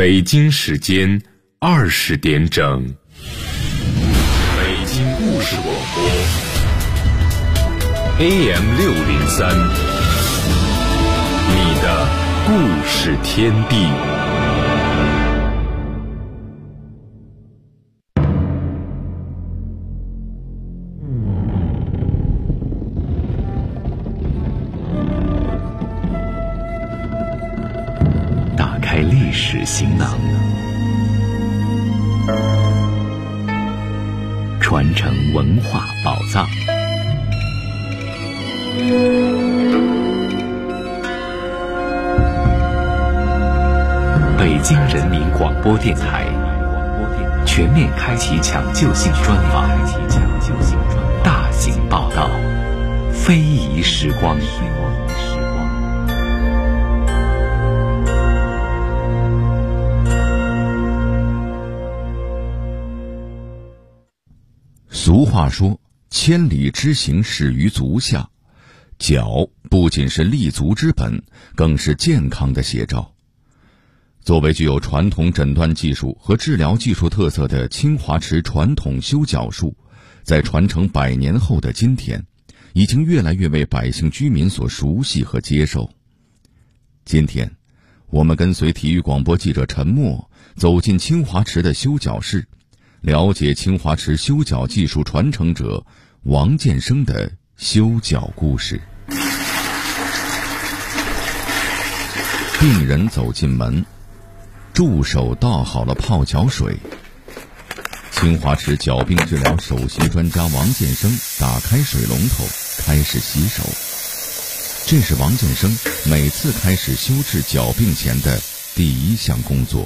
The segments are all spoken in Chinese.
北京时间20点整，北京故事广播 AM603，你的故事天地。 打开历史行囊，传承文化宝藏。北京人民广播电台全面开启抢救性专访，大型报道，非遗时光。 俗话说，千里之行始于足下，脚不仅是立足之本，更是健康的写照。作为具有传统诊断技术和治疗技术特色的清华池传统修脚术，在传承100年后的今天，已经越来越为百姓居民所熟悉和接受。今天，我们跟随体育广播记者陈默走进清华池的修脚室，了解清华池修脚技术传承者王建生的修脚故事。病人走进门，助手倒好了泡脚水。清华池脚病治疗首席专家王建生打开水龙头，开始洗手。这是王建生每次开始修治脚病前的第一项工作。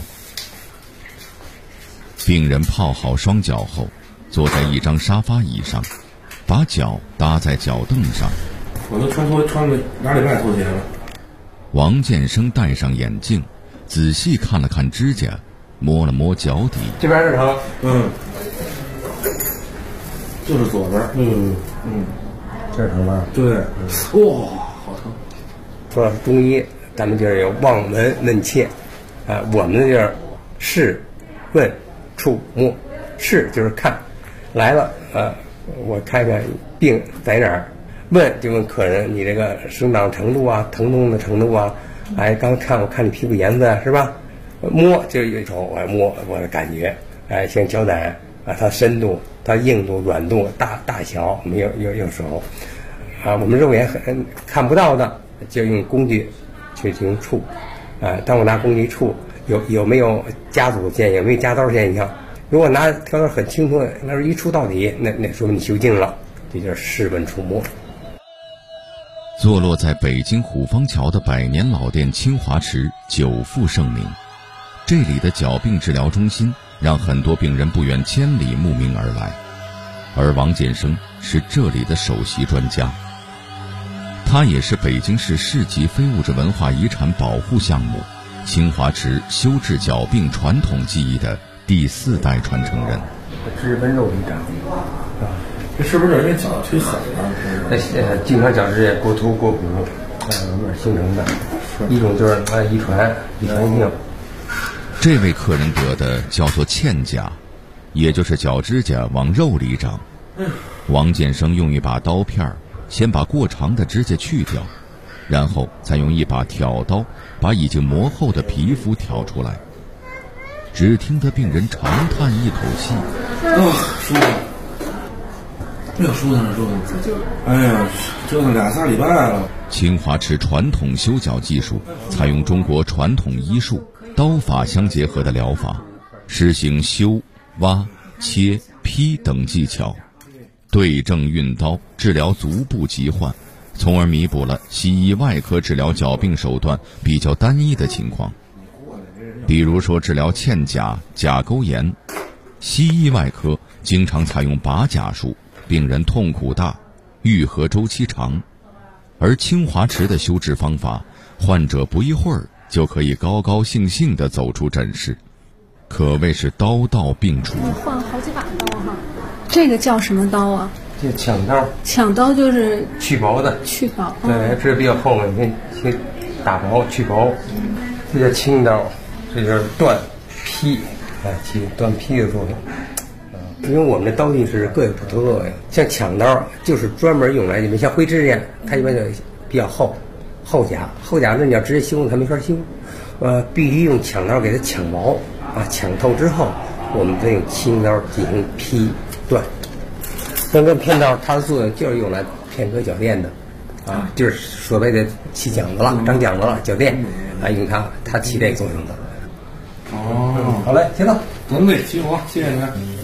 病人泡好双脚后，坐在一张沙发椅上，把脚搭在脚凳上。 我都穿了2礼拜拖鞋了。 王建生戴上眼镜，仔细看了看指甲，摸了摸脚底。 这边是疼，就是左边， 这儿疼吗？ 对，哇，好疼。 说中医，咱们就是有望闻问切，我们这就是视、问、触、摸。视就是看，来了，我看看病在哪儿。问就问客人你这个生长程度啊，疼痛的程度啊，刚看我看你皮肤颜色是吧？摸就有一种我摸我的感觉，像脚胆它深度、它硬度、软度、大小，没有时候我们肉眼很看不到的，就用工具去进行触，当我拿工具触，有没有夹组现象，有没有夹刀现象？如果拿挑刀很清楚，那是一触到底，那说明你修静了，这就是视问触摸。 坐落在北京虎坊桥的100年老店清华池久负盛名，这里的脚病治疗中心让很多病人不远千里慕名而来，而王建生是这里的首席专家。他也是北京市市级非物质文化遗产保护项目清华池修治脚病传统技艺的第4代传承人。 日本肉皮长这是不是因为脚忒狠了？ 经常脚趾也过头过骨，形成的。一种就是遗传性。 这位客人得的叫做嵌甲，也就是脚指甲往肉里长。王建生用一把刀片先把过长的指甲去掉，然后再用一把挑刀把已经磨厚的皮肤挑出来。只听得病人长叹一口气， 舒服。哎呦，舒坦了，哎呀，折腾2-3礼拜了。 清华池传统修脚技术采用中国传统医术刀法相结合的疗法，实行修、挖、切、劈等技巧，对症运刀治疗足部疾患，从而弥补了西医外科治疗脚病手段比较单一的情况。比如说治疗嵌甲、甲沟炎，西医外科经常采用拔甲术，病人痛苦大，愈合周期长。而清华池的修治方法，患者不一会儿就可以高高兴兴地走出诊室，可谓是刀刀并除。 换好几把刀哈，这个叫什么刀啊？ 这抢刀。 抢刀就是去薄的。 去薄。 对，这比较厚嘛，你先打薄去薄。这叫轻刀， 这就是断劈起断劈的作用。因为我们的刀具是各有不同作用，像抢刀就是专门用来，你们像灰指甲，它一般就比较厚甲那你要直接修它没法修，必须用抢刀给它抢薄抢透之后，我们再用轻刀进行劈断。跟片刀它的作用就是用来片割铰垫的，就是所谓的起讲子了、长讲子了，铰垫用它起这个作用的。好嘞，行了， 总队齐活，谢谢您。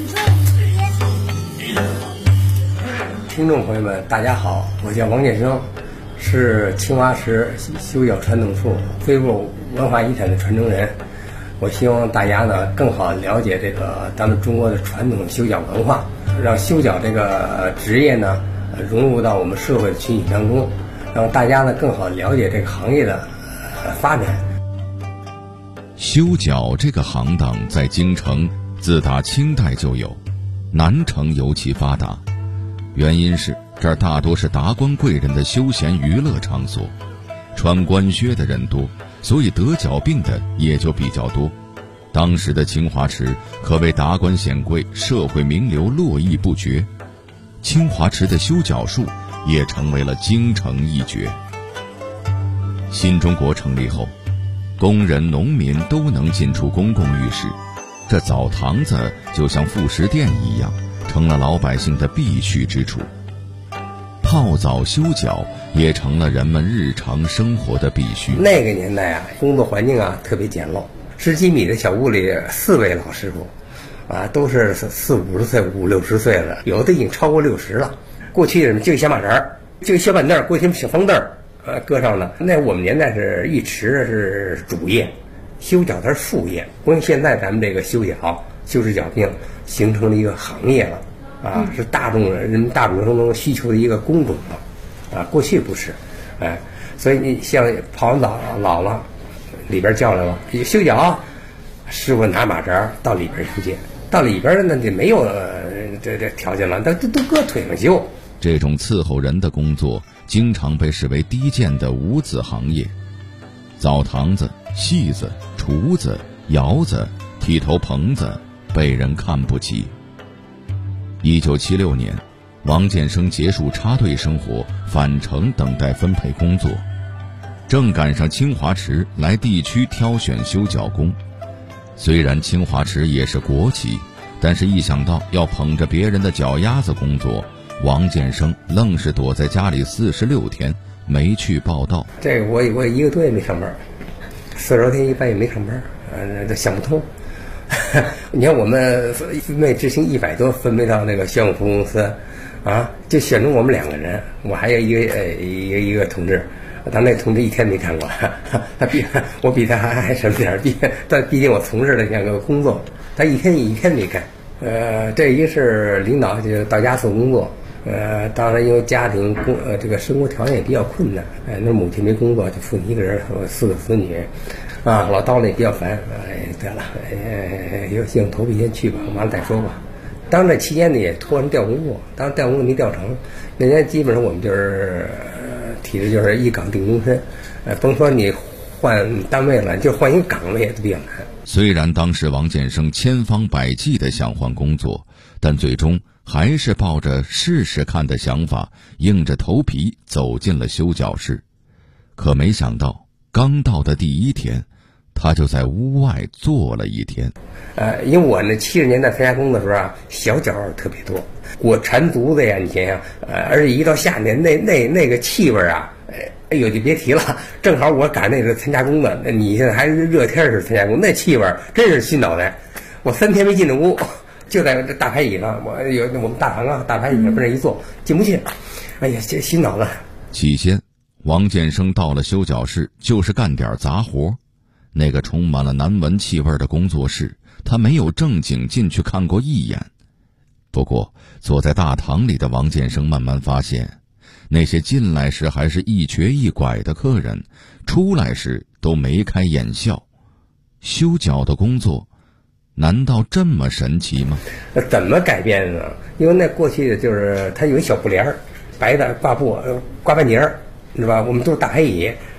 听众朋友们，大家好，我叫王建生，是青花瓷修脚传统术非物文化遗产的传承人。我希望大家呢更好了解这个咱们中国的传统修脚文化，让修脚这个职业呢融入到我们社会的群体当中，让大家呢更好了解这个行业的发展。 修脚这个行当在京城自打清代就有，南城尤其发达。原因是这儿大多是达官贵人的休闲娱乐场所，穿官靴的人多，所以得脚病的也就比较多。当时的清华池可谓达官显贵、社会名流络绎不绝，清华池的修脚术也成为了京城一绝。新中国成立后，工人、农民都能进出公共浴室，这澡堂子就像副食店一样，成了老百姓的必去之处。泡澡修脚也成了人们日常生活的必须。 那个年代工作环境特别简陋，10几米的小屋里4位老师傅都是40、50岁、50、60岁了，有的已经超过60了。过去人们就小马扎，就小板凳，过去小方凳搁上了。那我们年代是浴池是主业，修脚它是副业。不像现在咱们这个修脚、修治脚病形成了一个行业了是人们大众中需求的一个工种了过去不是所以你像泡完澡老了，里边叫来了修脚，师傅拿马扎到里边修去，到里边那就没有这条件了，都搁腿上修。 这种伺候人的工作经常被视为低贱的无子行业。澡堂子、戏子、厨子、窑子、剃头棚子被人看不起。1976年，王建生结束插队生活，返城等待分配工作，正赶上清华池来地区挑选修脚工。虽然清华池也是国企，但是一想到要捧着别人的脚丫子工作，王建生愣是躲在家里46天没去报道。 这个我一个多月没上班，40多天一般也没上班这想不通。你看我们分配执行100多分配到那个项目服务公司就选中我们2个人，我还有一个同志，但那同志1天没干过，我比他还省点，但毕竟我从事的这个工作，他一天没干。这一个是领导就到家做工作，当然因为家庭这个生活条件也比较困难，那母亲没工作，就父亲一个人，4个子女，老叨了也比较烦，得了，有幸头皮先去吧，完了再说吧。当这期间呢，也托人调工作，当然调工作没调成，那年基本上我们就是体制就是一岗定终身，甭说你换单位了，就换一个岗位都比较难。 虽然当时王建生千方百计地想换工作，但最终还是抱着试试看的想法，硬着头皮走进了修脚室。可没想到，刚到的第1天，他就在屋外坐了1天。 因为我那70年代参加工的时候小脚特别多，我缠足子呀，你想想，而且一到夏天那个气味哎呦就别提了。正好我赶那个参加工的，你现在还是热天时参加工，那气味真是熏脑袋。我3天没进这屋，就在这大排椅上，我们大堂大排椅上不是一坐，进不去。哎呀，这熏脑子。 起先，王建生到了修脚室就是干点杂活，那个充满了难闻气味的工作室，他没有正经进去看过一眼。不过坐在大堂里的王建生慢慢发现，那些进来时还是一瘸一拐的客人，出来时都眉开眼笑。修脚的工作难道这么神奇吗？ 怎么改变呢？因为那过去就是它有一小布帘，白的挂布挂半截，是吧？我们都是大排椅，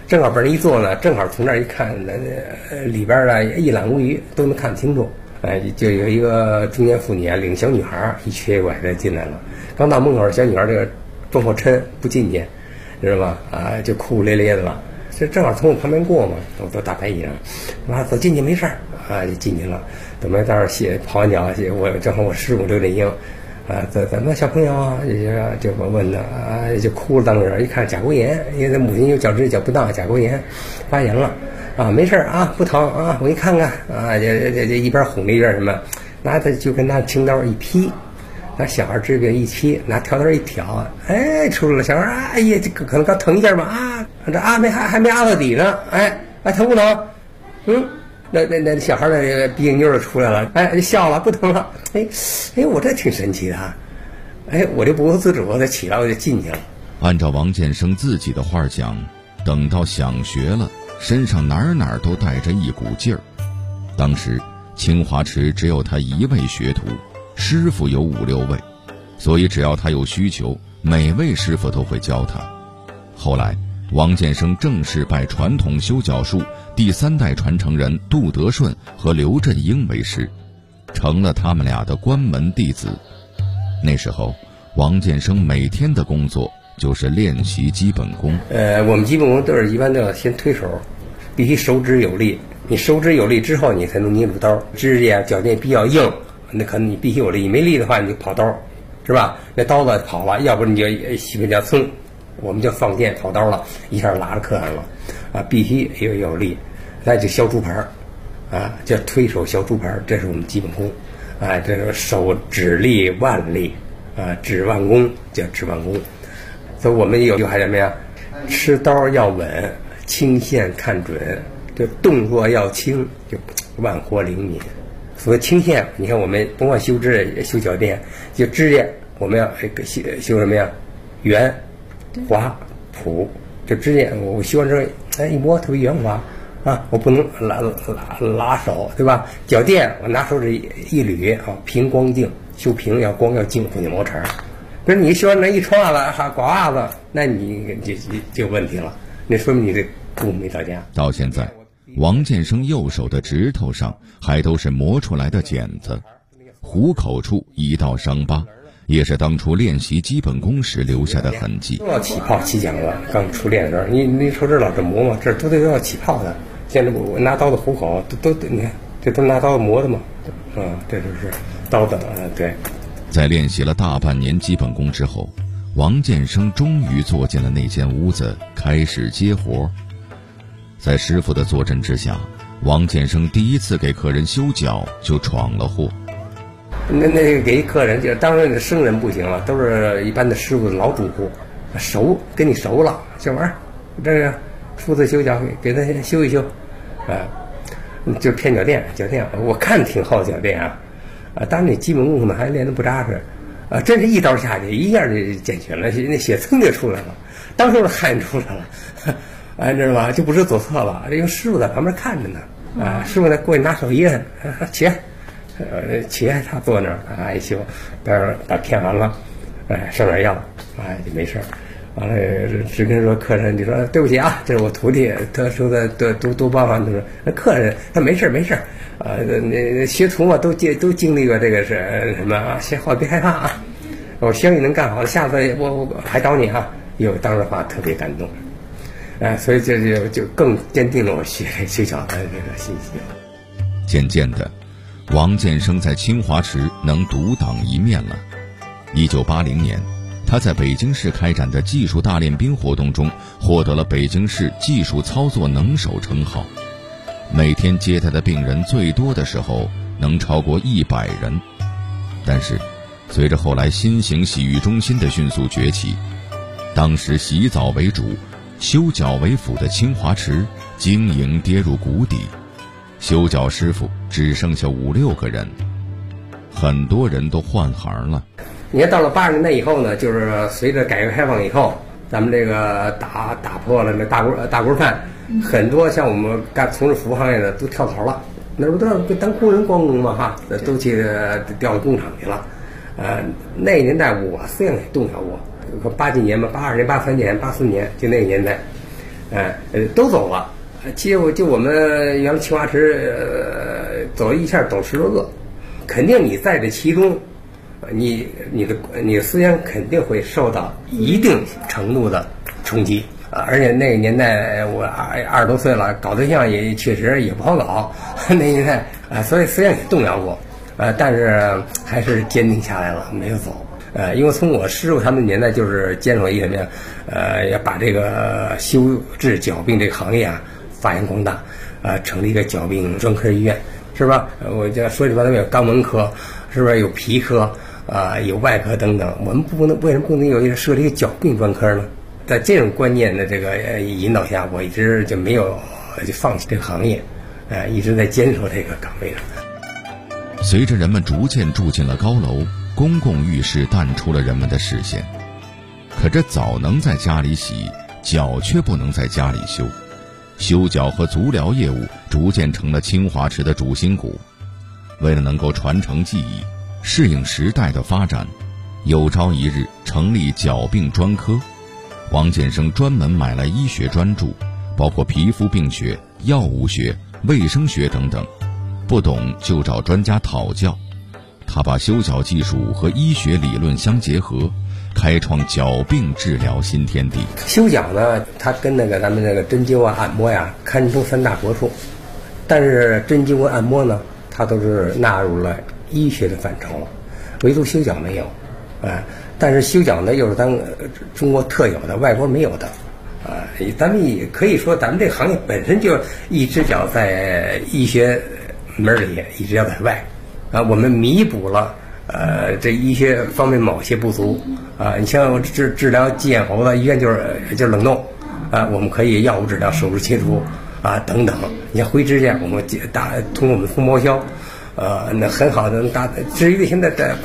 正好把人一坐呢，正好从那儿一看，里边的一览无余都能看清楚。就有一个中年妇女啊，领小女孩一瘸一拐的进来了。刚到门口，小女孩这个装破嗔不进去，知道吧？就哭哭咧咧的了。这正好从我旁边过嘛，都大白衣裳，妈走进去没事儿就进去了。等到那儿泡完脚，我正好我师傅刘振英怎么小朋友啊？就我问他就哭了，当时一看甲沟炎，因为他母亲有脚趾脚不当，甲沟炎发炎了。没事不疼我给你看看这一边哄着一边什么，拿他就跟拿青刀一劈，拿小孩这边一劈，拿挑刀一挑，出来了。小孩哎呀，这可能刚疼一下吧这还没压到底呢，疼不疼？那小孩的鼻妞就出来了，就笑了，不疼了。我这挺神奇的我就不由自主的起来我就进去了。 按照王建生自己的话讲，等到想学了，身上哪儿都带着一股劲儿。当时清华池只有他一位学徒，师傅有5、6位，所以只要他有需求，每位师傅都会教他。后来王建生正式拜传统修脚术第3代传承人杜德顺和刘振英为师，成了他们俩的关门弟子。那时候王建生每天的工作就是练习基本功。 我们基本功都是一般都要先推手，必须手指有力。你手指有力之后，你才能捏住刀。指甲脚尖比较硬，那可能你必须有力。没力的话，你就跑刀，是吧？那刀子跑了，要不你就西北叫蹭，我们就放箭跑刀了，一下拉着客人了必须有力。再就削猪盘叫推手削猪盘，这是我们基本功这是手指力腕力指腕功叫指腕功。所以我们有还什么呀？吃刀要稳，轻线看准，就动作要轻，就腕活灵敏。所谓轻线，你看我们甭管修指修脚垫，就指甲我们要修什么呀？圆、滑、普。这指甲我修完之后，一摸特别圆滑我不能拉手，对吧？脚垫我拿手指一捋平光净，修平要光要净，不能磨茬。比如你修完那一穿袜子还刮袜子，那你就有问题了，那说明你这功没到家。 到现在，王建生右手的指头上还都是磨出来的茧子，虎口处一道伤疤，也是当初练习基本功时留下的痕迹。 都要起泡起茧子，刚初练的时候，你说这老这磨嘛，这都得要起泡的。现在我拿刀的虎口都你看，这都拿刀磨的嘛，这就是刀的对。 在练习了大半年基本功之后，王建生终于坐进了那间屋子，开始接活。在师傅的坐镇之下，王建生第一次给客人修脚就闯了祸。 那给客人就当然生人不行了，都是一般的师傅的老主顾，熟跟你熟了，小玩这个初次修脚给他修一修，就偏脚垫，我看挺好脚垫当然你基本功可能还练得不扎实，真是一刀下去，一下就健全了，那血蹭就出来了，当时汗出来了，知道吧？就不是左侧了，这个师傅在旁边看着呢，师傅在过去拿手一摁，起来，他坐那儿一修，待会儿把片完了，上点药，就没事儿。完了，只跟说客人，你说对不起这是我徒弟，他说的多帮忙，他说那客人他没事，那学徒嘛都经历过这个是什么先好别害怕我相信能干好，下次我还找你有当时话特别感动，所以这就更坚定了我学脚的这个信心了。 渐渐的，王建生在清华池能独当一面了。1980年，他在北京市开展的技术大练兵活动中，获得了北京市技术操作能手称号。每天接待的病人最多的时候能超过100人。但是随着后来新型洗浴中心的迅速崛起，当时洗澡为主，修脚为辅的清华池经营跌入谷底，修脚师傅只剩下5、6个人，很多人都换行了。 你看到了80年代以后呢，就是随着改革开放以后，咱们这个打破了那大锅饭，很多像我们从事服务行业的都跳槽了，那不都是当工人光荣嘛都去调到工厂去了。那年代我虽然也动摇过，80年嘛，82年、83年、84年就那个年代， 都走了。就我们原来青花池走了一下，走10多个，肯定你在这其中，你的思想肯定会受到一定程度的冲击。而且那个年代我20多岁了，搞对象也确实也不好搞，那年代所以思想也动摇过，但是还是坚定下来了，没有走。因为从我师傅他们年代就是坚守一什么呀，要把这个修治脚病这个行业发扬光大，成立一个脚病专科医院，是吧？我就说里边有肛门科，是不是有皮科有外科等等？我们为什么不能设立一个脚病专科呢？在这种观念的这个引导下，我一直就没有就放弃这个行业，一直在坚守这个岗位上。 随着人们逐渐住进了高楼，公共浴室淡出了人们的视线。可这澡能在家里洗，脚却不能在家里修。修脚和足疗业务逐渐成了清华池的主心骨。为了能够传承技艺，适应时代的发展，有朝一日成立脚病专科。王建生专门买了医学专著，包括皮肤病学、药物学、卫生学等等，不懂就找专家讨教。他把修脚技术和医学理论相结合，开创脚病治疗新天地。 修脚呢，它跟咱们那个针灸按摩堪称3大国术，但是针灸和按摩呢，它都是纳入了医学的范畴了，唯独修脚没有。但是修脚呢，又是咱中国特有的，外国没有的。咱们也可以说，咱们这个行业本身就一只脚在医学门里，一只脚在外。我们弥补了这医学方面某些不足。你像治疗鸡眼喉的医院就是冷冻，我们可以药物治疗、手术切除等等。你像灰指甲，我们通过我们蜂包销。那很好的治愈率现在在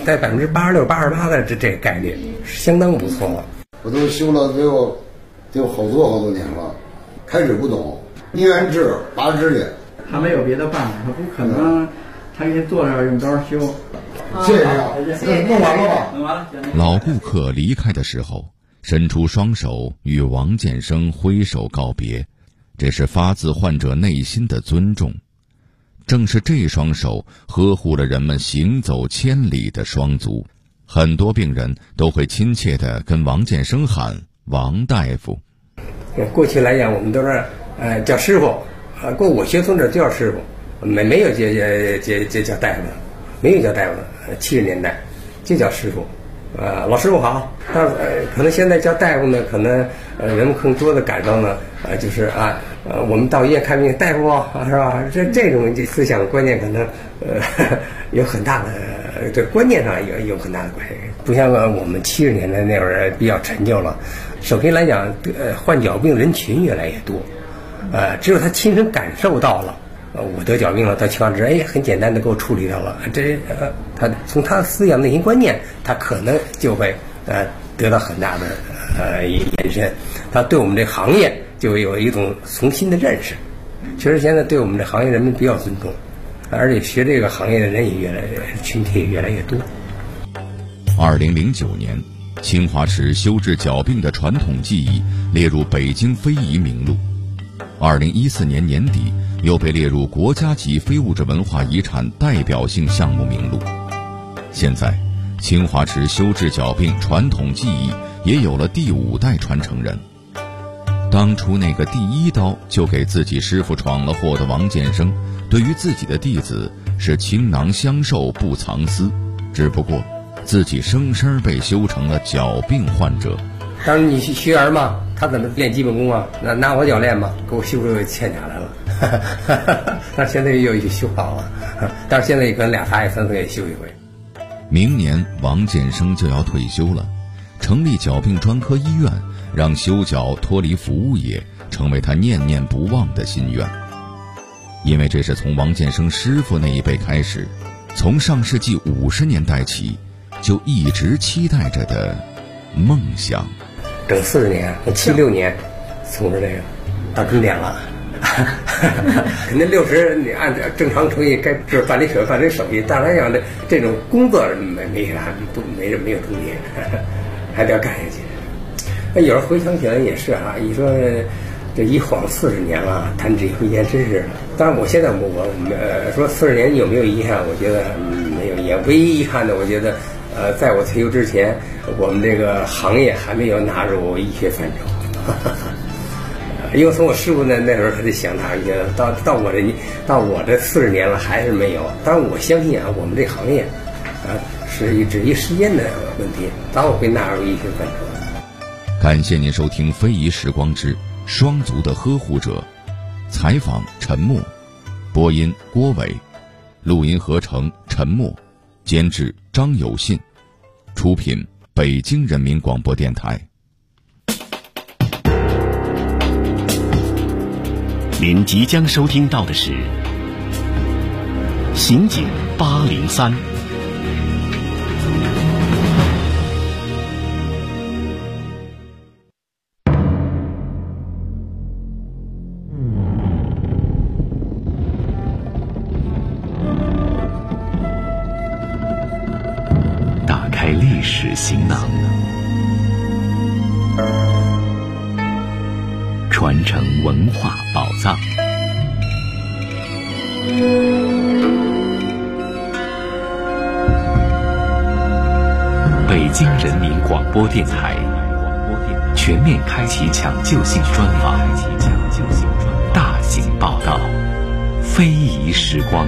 86%、88%的这个概率，相当不错了。 我都修了得有好多年了，开始不懂，宁愿治拔指甲， 他没有别的办法，他不可能，他给你坐这儿用刀修。 谢谢啊，弄完了吧？ 弄完了。 老顾客离开的时候，伸出双手与王建生挥手告别，这是发自患者内心的尊重。正是这双手呵护了人们行走千里的双足，很多病人都会亲切地跟王建生喊王大夫。 过去来讲，我们都是叫师傅，我学从这就叫师傅，没有叫大夫，没有叫大夫，70年代就叫师傅。老师傅好。但是可能现在叫大夫呢，可能人们更多的感受呢，就是我们到医院看病，大夫是吧？这种思想观念可能有很大的这观念上有很大的关系。不像我们70年代那会儿比较陈旧了。首先来讲，患脚病人群越来越多，只有他亲身感受到了。我得脚病了，到清华池，很简单的给我处理掉了。他从他的思想内心观念，他可能就会得到很大的延伸。他对我们这行业就有一种重新的认识。确实，现在对我们这行业人们比较尊重，而且学这个行业的人也群体也越来越多。 2009年，清华池修治脚病的传统技艺列入北京非遗名录。2014年年底，又被列入国家级非物质文化遗产代表性项目名录。现在，清华池修治脚病传统技艺也有了第5代传承人。当初那个第1刀就给自己师傅闯了祸的王建生，对于自己的弟子是倾囊相授不藏私，只不过自己生生被修成了脚病患者。 当时你学员嘛，他怎么练基本功啊？拿我脚练吧，给我修出欠甲来了。但是现在又修好了，但是现在也可能2、3月、3、4个月修一回。 明年王建生就要退休了，成立脚病专科医院，让修脚脱离服务业，成为他念念不忘的心愿。因为这是从王建生师傅那一辈开始，从上世纪50年代起，就一直期待着的梦想。 整40年，76年从事这个，到终点了。肯定60，你按正常程序该就是办理手续，但来讲这种工作没有终点，还得要干下去。有时候回想起来也是你说这一晃40年了，谈这回忆真是。当然，我现在我说40年有没有遗憾？我觉得没有遗憾。唯一遗憾的，我觉得在我退休之前，我们这个行业还没有纳入医学范畴。因为从我师傅那时候他就想纳入医学，到我这40年了还是没有。当然，我相信我们这行业是只一时间的问题，早晚会纳入医学范畴。 感谢您收听《非遗时光之双足的呵护者》，采访陈默，播音郭伟，录音合成陈默，监制张有信，出品北京人民广播电台。 您即将收听到的是《刑警803》。 打开历史行囊，传承文化宝藏。北京人民广播电台全面开启抢救性专访，大型报道，非遗时光。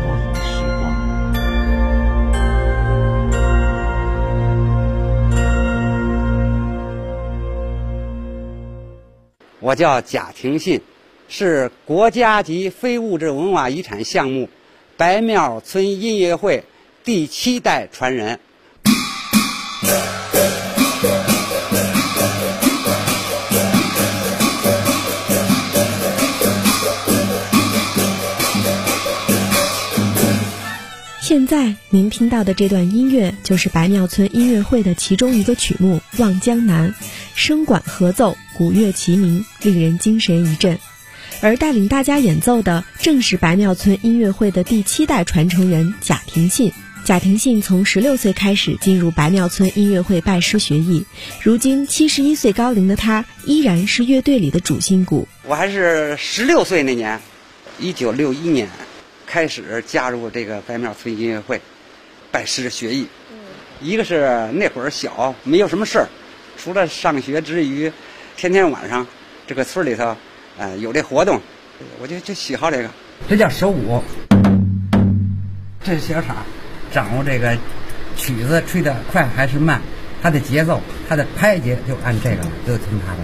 我叫贾廷信，是国家级非物质文化遗产项目白庙村音乐会第7代传人。 现在您听到的这段音乐就是白庙村音乐会的其中一个曲目《望江南》，声管合奏，鼓乐齐鸣，令人精神一振。而带领大家演奏的正是白庙村音乐会的第7代传承人贾廷信。贾廷信从16岁开始进入白庙村音乐会拜师学艺，如今71岁高龄的他依然是乐队里的主心骨。 我还是16岁那年，1961年开始加入这个白庙村音乐会，拜师学艺。一个是那会儿小，没有什么事儿，除了上学之余，天天晚上这个村里头，有这活动，我就喜好这个。这叫手鼓，这是小叉，掌握这个曲子吹得快还是慢，它的节奏，它的拍节就按这个，就听它的。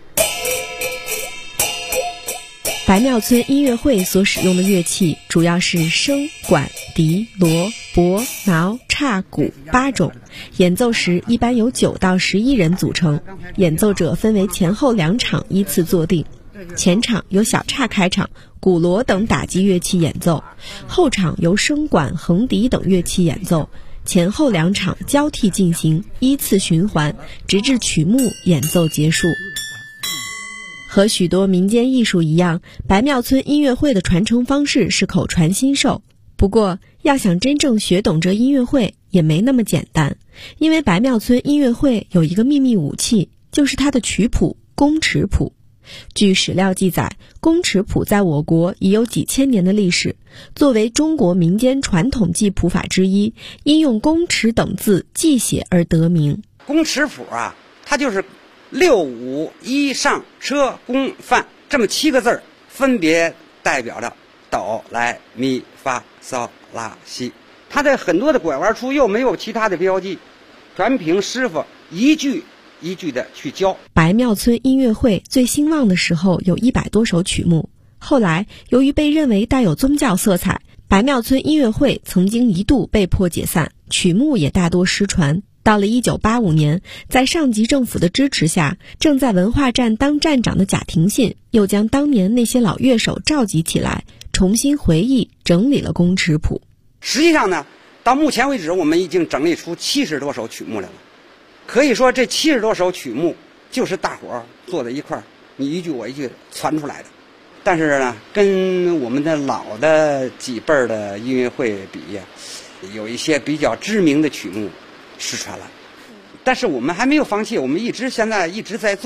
白庙村音乐会所使用的乐器主要是笙、管、笛、锣、钹、挠、叉、鼓8种，演奏时一般由9到11人组成，演奏者分为前后2场依次坐定，前场由小叉开场，鼓锣等打击乐器演奏，后场由笙管、横笛等乐器演奏，前后2场交替进行，依次循环，直至曲目演奏结束。和许多民间艺术一样，白庙村音乐会的传承方式是口传心授。不过，要想真正学懂这音乐会也没那么简单，因为白庙村音乐会有一个秘密武器，就是它的曲谱宫尺谱。据史料记载，宫尺谱在我国已有几千年的历史，作为中国民间传统记谱法之一，因用宫尺等字记写而得名。 宫尺谱它就是6、5、1上车宫范这么7个字，分别代表着哆来咪发嗦拉西。它在很多的拐弯处又没有其他的标记，全凭师傅一句一句的去教。 白庙村音乐会最兴旺的时候有100多首曲目，后来由于被认为带有宗教色彩，白庙村音乐会曾经一度被迫解散，曲目也大多失传。到了1985年，在上级政府的支持下，正在文化站当站长的贾廷信又将当年那些老乐手召集起来，重新回忆整理了宫尺谱。 实际上呢，到目前为止我们已经整理出70多首曲目来了。可以说这70多首曲目就是大伙儿坐在一块儿，你一句我一句传出来的。但是呢，跟我们的老的几辈儿的音乐会比，有一些比较知名的曲目失传了，但是我们还没有放弃，我们现在一直在做。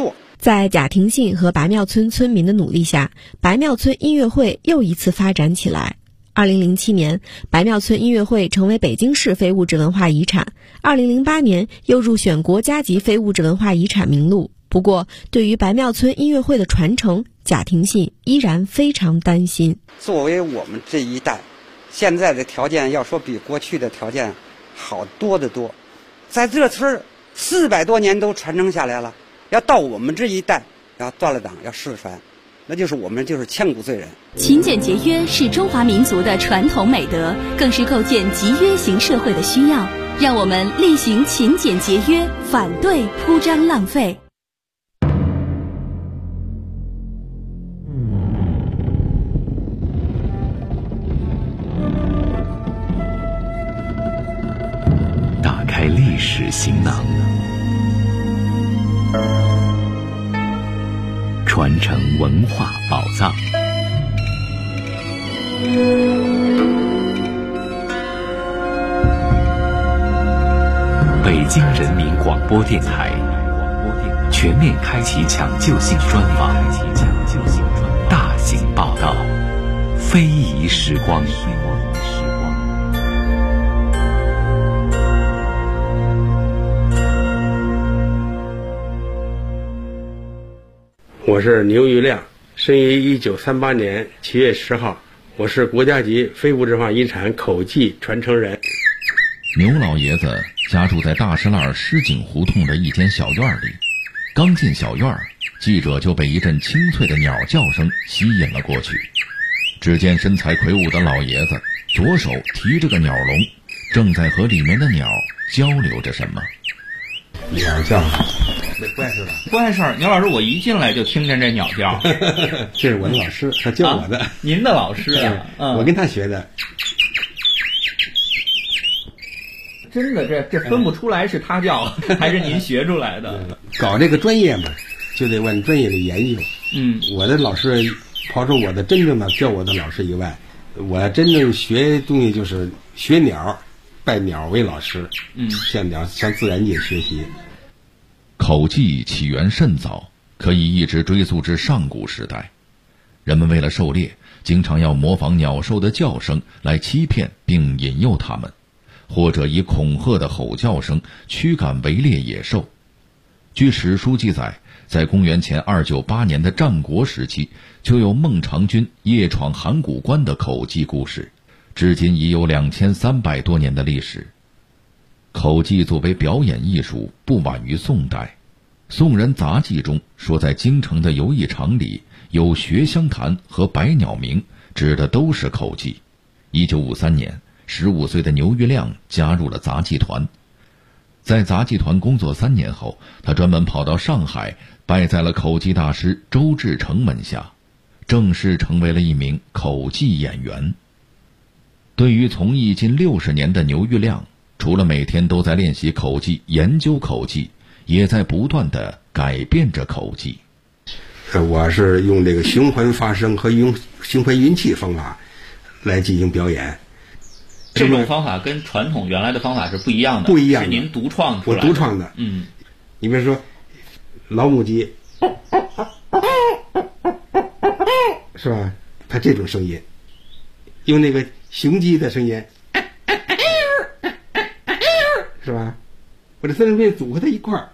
在贾廷信和白庙村村民的努力下，白庙村音乐会又一次发展起来。2007年，白庙村音乐会成为北京市非物质文化遗产，2008年又入选国家级非物质文化遗产名录。不过，对于白庙村音乐会的传承，贾廷信依然非常担心。 作为我们这一代，现在的条件要说比过去的条件好多得多，在这村400多年都传承下来了，要到我们这一代要断了档要失传，那就是我们就是千古罪人。 勤俭节约是中华民族的传统美德，更是构建集约型社会的需要。让我们力行勤俭节约，反对铺张浪费。 打开历史行囊，传承文化宝藏。北京人民广播电台全面开启抢救性专访，大型报道，非遗时光。 我是牛玉亮，生于1938年7月10号，我是国家级非物质文化遗产口技传承人。 牛老爷子家住在大石栏狮井胡同的一间小院里，刚进小院，记者就被一阵清脆的鸟叫声吸引了过去。只见身材魁梧的老爷子左手提着个鸟笼，正在和里面的鸟交流着什么。 鸟叫，不碍事吧？ 不碍事。牛老师，我一进来就听见这鸟叫。 这是我的老师，他教我的。 您的老师啊？ 我跟他学的。 真的，这分不出来是他教还是您学出来的。 搞这个专业嘛，就得往专业里研究。我的老师，刨出我的真正的教我的老师以外，我真正学东西就是学鸟，拜鸟为老师。向鸟向自然界学习。 口技起源甚早，可以一直追溯至上古时代。人们为了狩猎，经常要模仿鸟兽的叫声来欺骗并引诱它们，或者以恐吓的吼叫声驱赶围猎野兽。据史书记载，在公元前298年的战国时期，就有孟尝君夜闯函谷关的口技故事，至今已有2300多年的历史。口技作为表演艺术，不晚于宋代。宋人杂记中说，在京城的游艺场里有学香坛和百鸟鸣，指的都是口技。1953年，15岁的牛玉亮加入了杂技团。在杂技团工作3年后，他专门跑到上海，拜在了口技大师周志成门下，正式成为了一名口技演员。对于从艺近60年的牛玉亮，除了每天都在练习口技、研究口技，也在不断地改变着口技。 我是用这个循环发声和用循环运气方法来进行表演。 这种方法跟传统原来的方法是不一样的， 不一样的， 是您独创出来的。 我独创的。你比如说老母鸡，是吧？它这种声音，用那个雄鸡的声音，是吧？我这3声变组合在一块儿，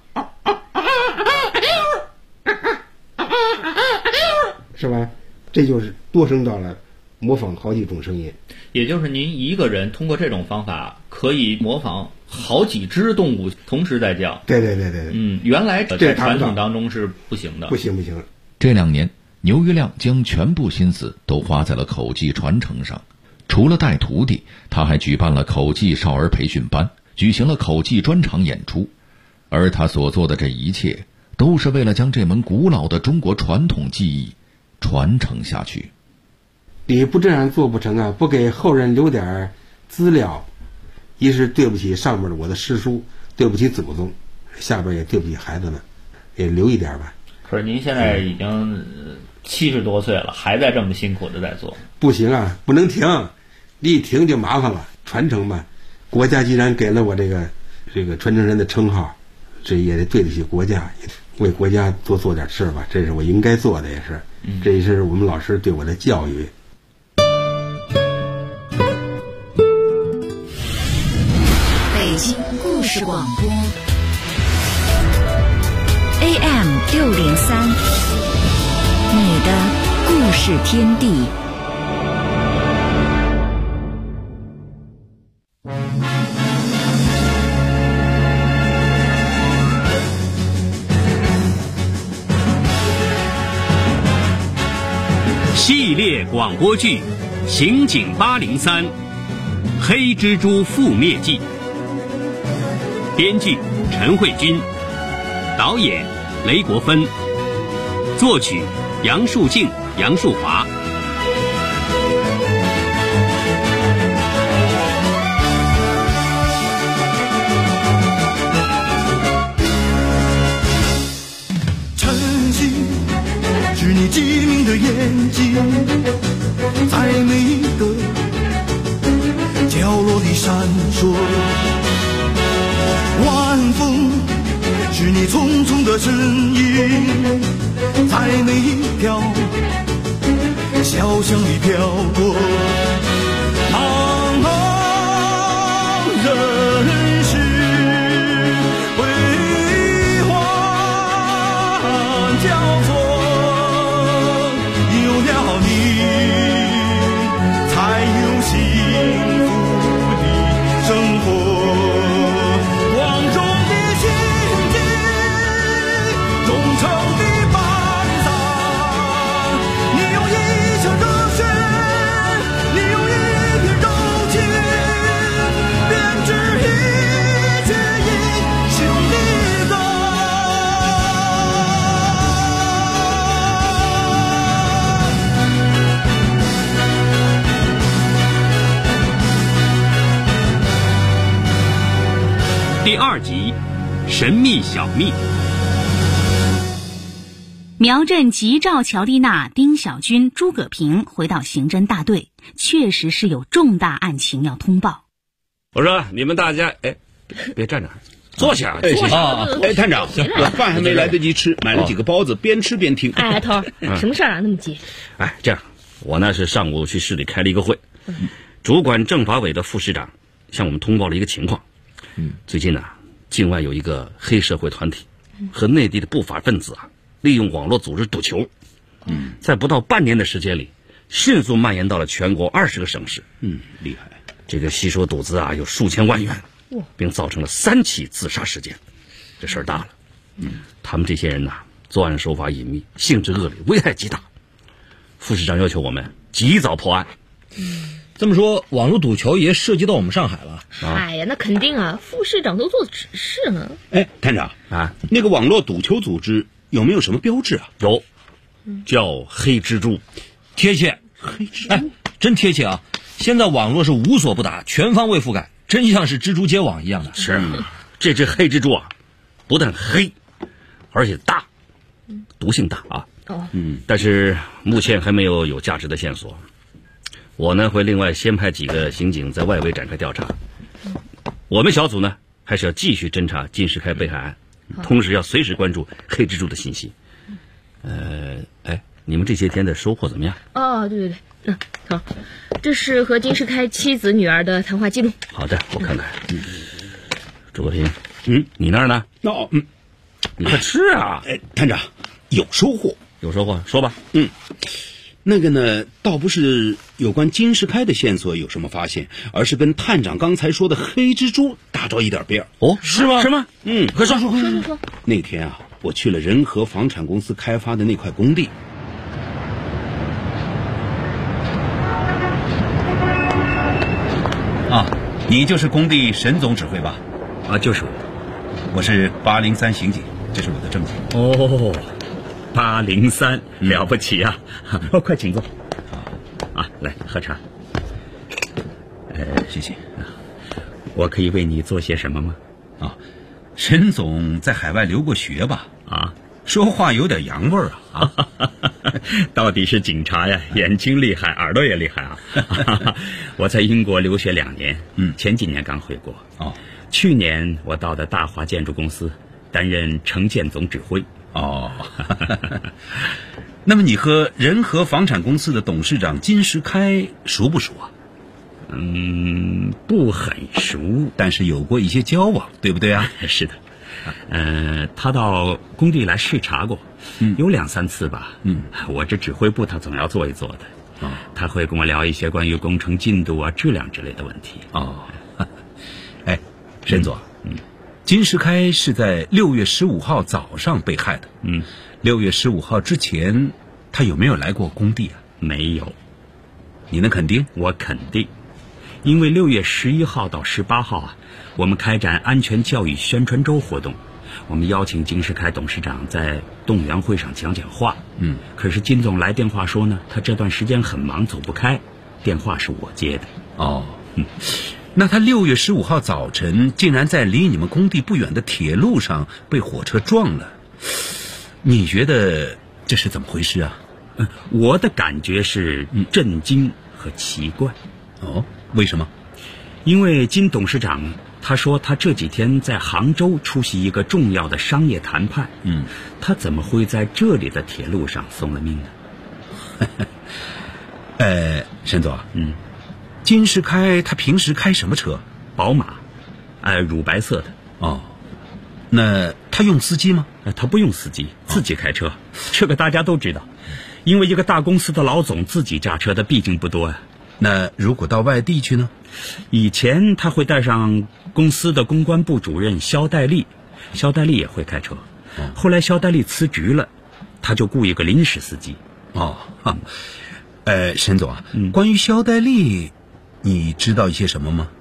是吧？这就是多声道了，模仿好几种声音。 也就是您一个人通过这种方法可以模仿好几只动物同时在叫。 对。 原来在传统当中是不行的。 不行。 这2年，牛玉亮将全部心思都花在了口技传承上。除了带徒弟，他还举办了口技少儿培训班，举行了口技专场演出。而他所做的这一切，都是为了将这门古老的中国传统技艺传承下去。 你不这样做不成啊！不给后人留点资料，一是对不起上面的我的师叔，对不起祖宗，下边也对不起孩子们，也留一点吧。 可是您现在已经70多岁了，还在这么辛苦的在做。 不行啊，不能停，你一停就麻烦了。传承嘛，国家既然给了我这个传承人的称号，这也得对得起国家， 为国家多做点事吧，这是我应该做的，也是，这也是我们老师对我的教育。 北京故事广播 AM603，你的故事天地。 系列广播剧《刑警803：黑蜘蛛覆灭记》，编剧陈慧君，导演雷国芬，作曲杨树静、杨树华。 是你机灵的眼睛，在每一个角落里闪烁。晚风是你匆匆的身影，在每一条小巷里飘过。茫茫人世辉煌交错，才有幸福的生活，光荣的心境，忠诚的班长，你用一腔热血，你用一片柔情，编织一阙英雄的歌。 第2集，神秘小蜜。 苗镇吉兆乔丽娜、丁小军、诸葛平回到刑侦大队，确实是有重大案情要通报。 我说你们大家，别站着，坐下。 探长，我饭还没来得及吃，买了几个包子，边吃边听。 头，什么事儿啊？那么急？ 这样，我呢是上午去市里开了一个会，主管政法委的副市长向我们通报了一个情况。最近呢，境外有一个黑社会团体和内地的不法分子利用网络组织赌球，在不到半年的时间里，迅速蔓延到了全国20个省市。 厉害！ 这个吸收赌资有数千万元，并造成了3起自杀事件，这事儿大了。他们这些人作案手法隐秘，性质恶劣，危害极大。副市长要求我们及早破案。 这么说，网络赌球也涉及到我们上海了？ 哎呀，那肯定啊！副市长都做指示呢。 探长那个网络赌球组织有没有什么标志啊？ 有，叫黑蜘蛛， 贴切。 黑蜘蛛， 真贴切啊！现在网络是无所不达，全方位覆盖，真像是蜘蛛结网一样的。 是，这只黑蜘蛛不但黑，而且大，毒性大但是目前还没有价值的线索。我呢会另外先派几个刑警在外围展开调查。我们小组呢还是要继续侦查金世开被害案，同时要随时关注黑蜘蛛的信息。你们这些天的收获怎么样？ 对，好，这是和金世开妻子女儿的谈话记录。 好的，我看看。朱国平，你那儿呢？你快吃啊！ 探长，有收获， 说吧。 那个呢，倒不是有关金世开的线索有什么发现，而是跟探长刚才说的黑蜘蛛打着一点边儿。 是吗？快说。 那天我去了仁和房产公司开发的那块工地。 你就是工地沈总指挥吧？ 就是我是803刑警，这是我的证件。 803了不起啊！快请坐。来喝茶。 谢谢。 我可以为你做些什么吗？ 沈总在海外留过学吧？说话有点洋味儿到底是警察呀，眼睛厉害，耳朵也厉害我在英国留学2年，前几年刚回国。去年我到的大华建筑公司担任城建总指挥， 哦，那么你和仁和房产公司的董事长金石开熟不熟啊？ 不很熟， 但是有过一些交往，对不对啊？ 是的。他到工地来视察过，有2、3次吧。我这指挥部他总要做一做的。他会跟我聊一些关于工程进度啊、质量之类的问题。 哎，沈总，金石开是在6月15号早上被害的。6月15号之前，他有没有来过工地啊？ 没有。 你能肯定？ 我肯定，因为6月11号到18号啊，我们开展安全教育宣传周活动，我们邀请金石开董事长在动员会上讲话。可是金总来电话说呢，他这段时间很忙，走不开，电话是我接的。 那他6月15号早晨竟然在离你们工地不远的铁路上被火车撞了，你觉得这是怎么回事啊？ 我的感觉是震惊和奇怪。 为什么？ 因为金董事长他说他这几天在杭州出席一个重要的商业谈判。他怎么会在这里的铁路上送了命呢？ 沈总，金石开他平时开什么车？ 宝马，乳白色的。 那他用司机吗？ 他不用司机，自己开车。这个大家都知道，因为一个大公司的老总自己驾车的毕竟不多呀。 那如果到外地去呢？ 以前他会带上公司的公关部主任肖代利，肖代利也会开车。后来肖代利辞职了，他就雇一个临时司机。 沈总啊，关于肖代利，你知道一些什么吗？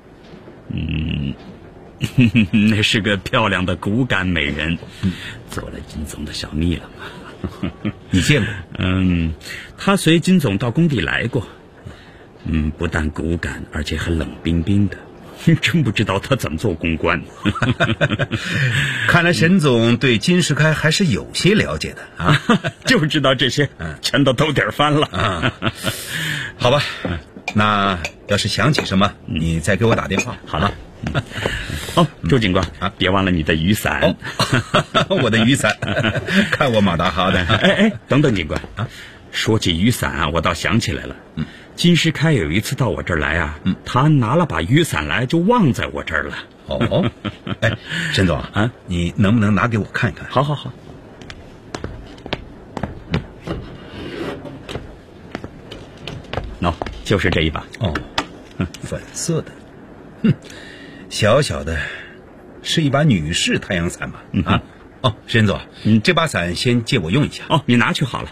那是个漂亮的骨感美人，做了金总的小蜜了嘛。 你见过？ 他随金总到工地来过。不但骨感，而且还冷冰冰的，真不知道他怎么做公关。 看来沈总对金石开还是有些了解的啊， 就知道这些，全都兜底翻了。 好吧，那要是想起什么，你再给我打电话。 好了。周警官别忘了你的雨伞。 我的雨伞，看我马大哈的。 等等，警官说起雨伞啊，我倒想起来了。金石开有一次到我这儿来啊，他拿了把雨伞来，就忘在我这儿了。 沈总你能不能拿给我看看？ 好。就是这一把。 粉色的。小小的，是一把女士太阳伞吧？沈总，这把伞先借我用一下。 你拿去好了。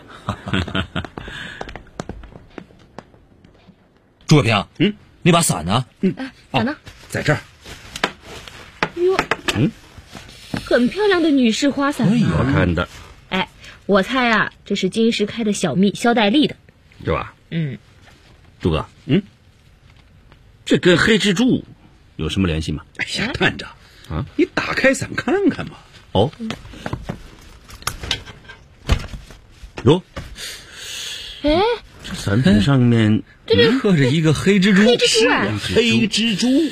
朱伟平，那把伞呢？ 伞呢？ 在这儿。 哟，很漂亮的女士花伞。 我看的。 我猜啊，这是金石开的小蜜肖代利的， 是吧？朱哥， 这跟黑蜘蛛有什么联系吗？探长你打开伞看看嘛。 这伞柄上面刻着一个黑蜘蛛。 黑蜘蛛，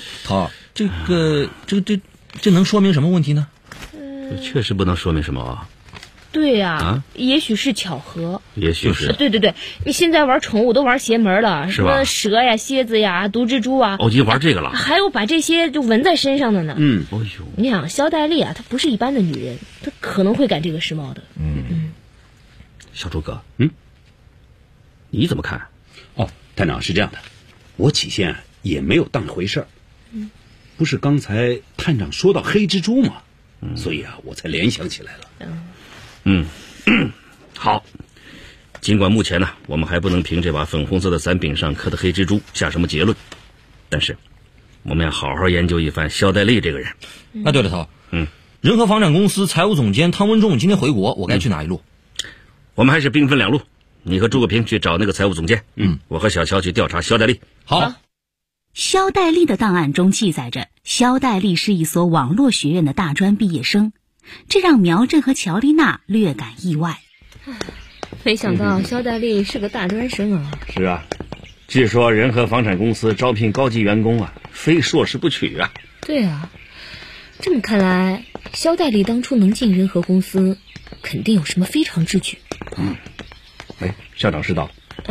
这能说明什么问题呢？ 确实不能说明什么啊。 对呀，也许是巧合。 也许是。 对，你现在玩宠物都玩邪门了，什么蛇呀、蝎子呀、毒蜘蛛啊。 已经玩这个了。 还有把这些就纹在身上的呢。你想肖代利啊，她不是一般的女人，她可能会赶这个时髦的。 小朱哥，你怎么看？ 探长是这样的，我起先也没有当回事儿。不是刚才探长说到黑蜘蛛吗？所以我才联想起来了。 好。尽管目前呢，我们还不能凭这把粉红色的伞柄上刻的黑蜘蛛下什么结论，但是我们要好好研究一番肖代利这个人。 对了，头，仁和房产公司财务总监汤文仲今天回国，我该去哪一路？ 我们还是兵分2路，你和朱国平去找那个财务总监，我和小乔去调查肖代利。 好。 肖代利的档案中记载着，肖代利是一所网络学院的大专毕业生，这让苗振和乔丽娜略感意外。 没想到肖代利是个大专生啊。 是啊，据说仁和房产公司招聘高级员工非硕士不取啊。 对啊，这么看来，肖代利当初能进仁和公司， 肯定有什么非常之举。 校长是到。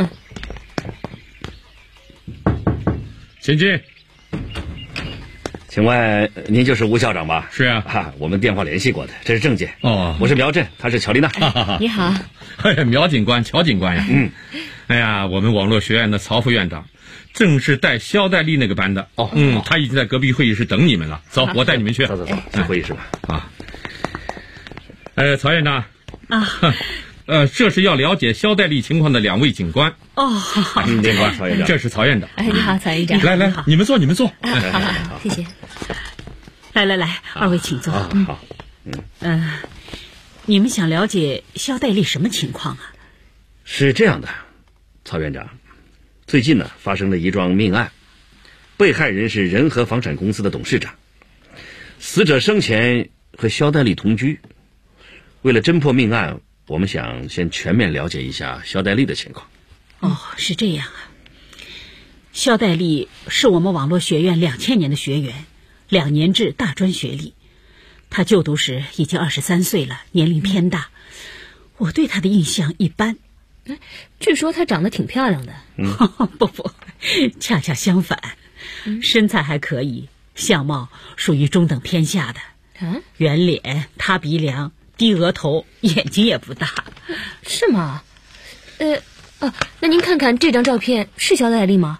请进。 请问您就是吴校长吧？ 是啊， 我们电话联系过的，这是郑姐。 哦， 我是苗震，她是乔丽娜。 你好。 哎呀，苗警官、乔警官呀。哎呀，我们网络学院的曹副院长，正是带肖代丽那个班的。他已经在隔壁会议室等你们了。走，我带你们去。 走，进会议室吧。 曹院长。这是要了解肖代丽情况的2位警官。 好。 警官，曹院长。 这是曹院长。 你好，曹院长。 来，你们坐。 好，谢谢。 来，2位请坐。 好。 你们想了解肖代丽什么情况啊？ 是这样的，曹院长，最近呢发生了一桩命案，被害人是仁和房产公司的董事长，死者生前和肖代丽同居。为了侦破命案，我们想先全面了解一下肖代丽的情况。 是这样啊。肖代丽是我们网络学院2000年的学员，2年制大专学历。她就读时已经23岁了，年龄偏大。我对她的印象一般。 据说她长得挺漂亮的。 不，恰恰相反，身材还可以，相貌属于中等偏下的。圆脸，塌鼻梁，低额头，眼睛也不大。 是吗？那您看看这张照片，是肖代丽吗？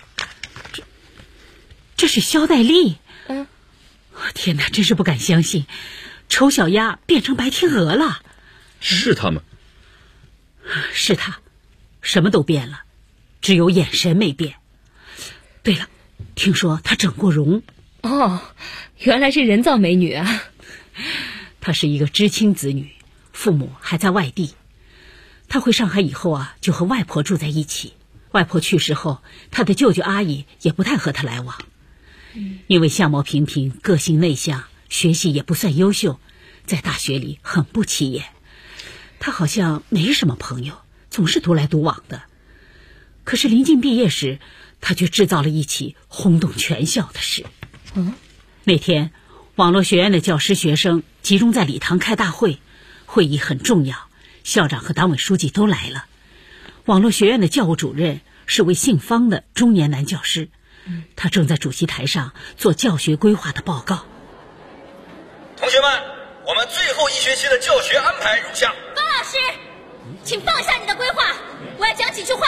这是肖代丽？天哪，真是不敢相信，丑小鸭变成白天鹅了。 是他吗？ 是他，什么都变了，只有眼神没变。对了，听说她整过容。 原来是人造美女啊。 她是一个知青子女，父母还在外地。她回上海以后就和外婆住在一起。外婆去世后，她的舅舅阿姨也不太和她来往。因为相貌平平，个性内向，学习也不算优秀，在大学里很不起眼。他好像没什么朋友，总是独来独往的。可是临近毕业时，他却制造了一起轰动全校的事。那天网络学院的教师学生集中在礼堂开大会，会议很重要，校长和党委书记都来了。网络学院的教务主任是位姓方的中年男教师，他正在主席台上做教学规划的报告。 同学们，我们最后1学期的教学安排如下。 方老师，请放下你的规划，我要讲几句话。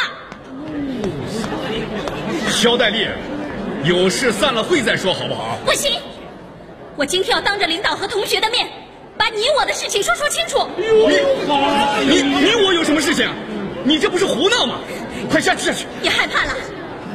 肖代丽，有事散了会再说好不好？ 不行，我今天要当着领导和同学的面，把你我的事情说清楚。 你我有什么事情？你这不是胡闹吗？快下去！ 别害怕了。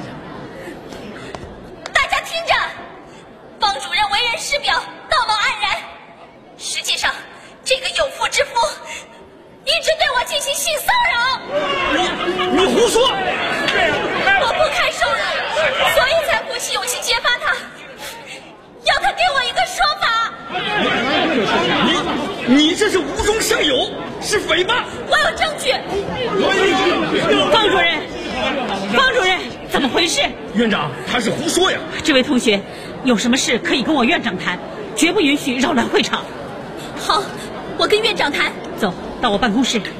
大家听着，方主任为人师表，道貌岸然，实际上这个有妇之夫一直对我进行性骚扰。 你胡说！ 我不堪受辱，所以才鼓起勇气揭发他，要他给我一个说法。 你这是无中生有，是诽谤。 我有证据。 方主任，怎么回事？ 院长，他是胡说呀！ 这位同学，有什么事可以跟我院长谈，绝不允许扰乱会场。 好，我跟院长谈。 走到我办公室。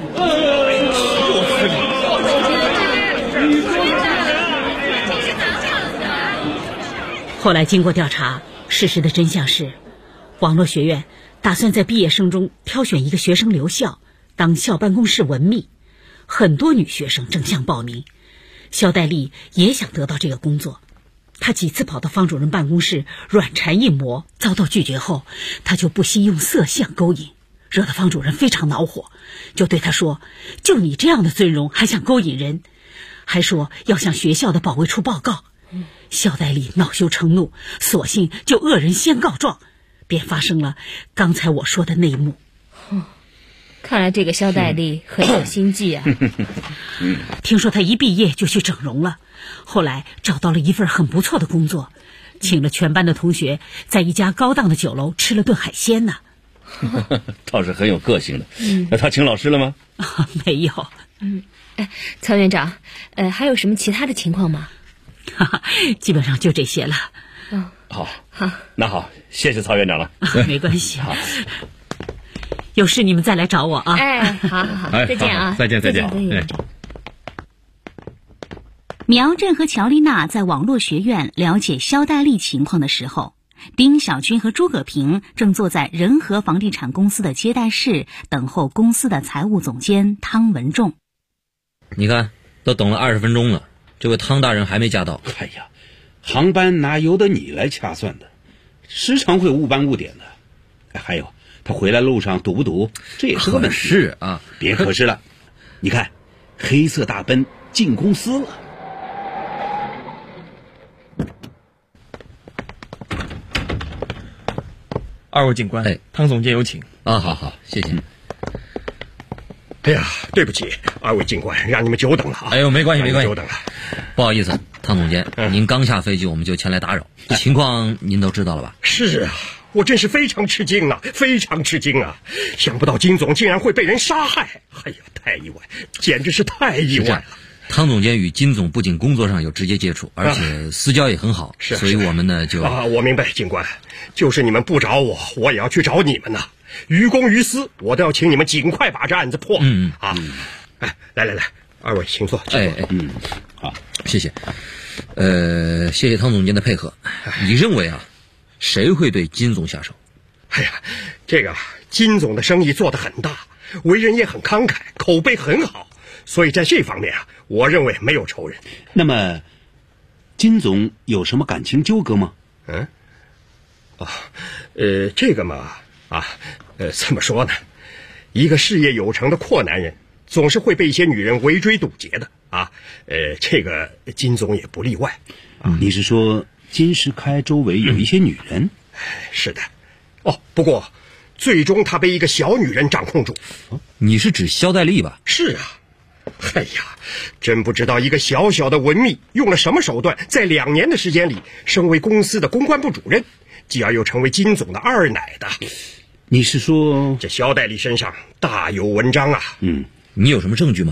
后来经过调查，事实的真相是，网络学院打算在毕业生中挑选一个学生留校，当校办公室文秘。很多女学生争相报名，肖代丽也想得到这个工作。她几次跑到方主任办公室软缠硬磨，遭到拒绝后，她就不惜用色相勾引，惹得方主任非常恼火，就对她说：就你这样的尊容还想勾引人，还说要向学校的保卫处报告。肖代丽恼羞成怒，索性就恶人先告状，便发生了刚才我说的那一幕。 看来这个肖代丽很有心计啊。 听说她一毕业就去整容了，后来找到了一份很不错的工作，请了全班的同学在一家高档的酒楼吃了顿海鲜呢。 倒是很有个性的。那他请老师了吗？ 没有。 曹院长，还有什么其他的情况吗？ 基本上就这些了。 好，那好，谢谢曹院长了。 没关系。 有事你们再来找我啊。 哎，好好好，再见啊， 再见。哎。 苗震和乔丽娜在网络学院了解肖黛丽情况的时候，丁小军和诸葛平正坐在仁和房地产公司的接待室等候公司的财务总监汤文仲。 你看，都等了20分钟了，这位汤大人还没驾到。 哎呀，航班哪由得你来掐算的，时常会误班误点的。哎，还有他回来路上堵不堵，这也是个问题。 是啊， 别可是了，你看，黑色大奔进公司了。 2位警官，汤总监有请。 啊，好，谢谢。 哎呀，对不起，2位警官，让你们久等了啊！ 哎呦，没关系， 久等了。 不好意思，汤总监，您刚下飞机我们就前来打扰，情况您都知道了吧？ 是啊，我真是非常吃惊啊，非常吃惊啊！想不到金总竟然会被人杀害，哎呀，太意外，简直是太意外了。 汤总监与金总不仅工作上有直接接触，而且私交也很好，所以我们呢就我明白，警官，就是你们不找我，我也要去找你们呐。于公于私，我都要请你们尽快把这案子破。哎，来，2位请坐。 好，谢谢。谢谢汤总监的配合。你认为啊，谁会对金总下手？ 哎呀，这个金总的生意做得很大，为人也很慷慨，口碑很好。所以在这方面啊，我认为没有仇人。 那么，金总有什么感情纠葛吗？ 这个嘛，怎么说呢？一个事业有成的阔男人，总是会被一些女人围追堵截的啊。这个金总也不例外。 你是说金石开周围有一些女人？ 是的。不过最终他被一个小女人掌控住。 你是指肖黛丽吧？ 是啊。哎呀，真不知道一个小小的文秘用了什么手段，在2年的时间里升为公司的公关部主任，继而又成为金总的二奶的。 你是说这肖黛丽身上大有文章啊？ 你有什么证据吗？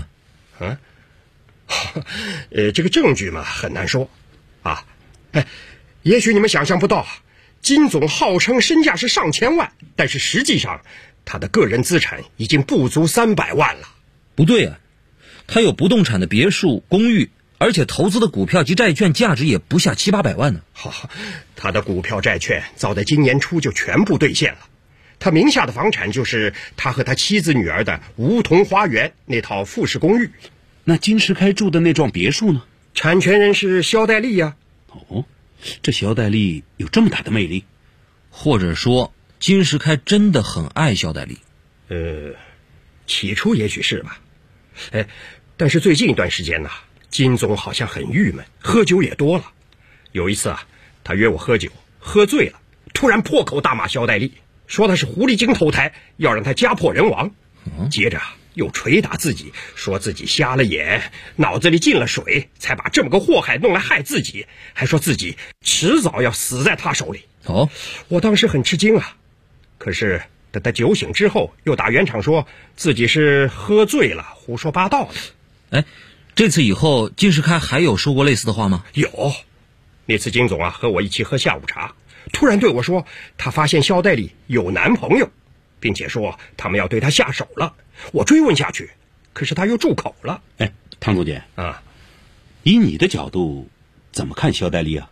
这个证据嘛很难说啊。也许你们想象不到，金总号称身价是上千万，但是实际上他的个人资产已经不足300万了。 不对啊，他有不动产的别墅、公寓，而且投资的股票及债券价值也不下700-800万呢。 他的股票债券早在今年初就全部兑现了。他名下的房产就是他和他妻子女儿的梧桐花园那套复式公寓。 那金石开住的那幢别墅呢？ 产权人是肖黛丽呀。 这肖黛丽有这么大的魅力？ 或者说金石开真的很爱肖黛丽？ 起初也许是吧。但是最近一段时间呢，金总好像很郁闷，喝酒也多了。有一次啊，他约我喝酒，喝醉了，突然破口大骂肖黛丽，说他是狐狸精投胎，要让他家破人亡。接着又捶打自己，说自己瞎了眼，脑子里进了水，才把这么个祸害弄来害自己，还说自己迟早要死在他手里。我当时很吃惊啊。可是等他酒醒之后，又打圆场说自己是喝醉了，胡说八道的。 这次以后金石开还有说过类似的话吗？ 有。那次金总啊和我一起喝下午茶，突然对我说他发现肖黛丽有男朋友，并且说他们要对他下手了。我追问下去，可是他又住口了。 汤总监以你的角度怎么看肖黛丽啊？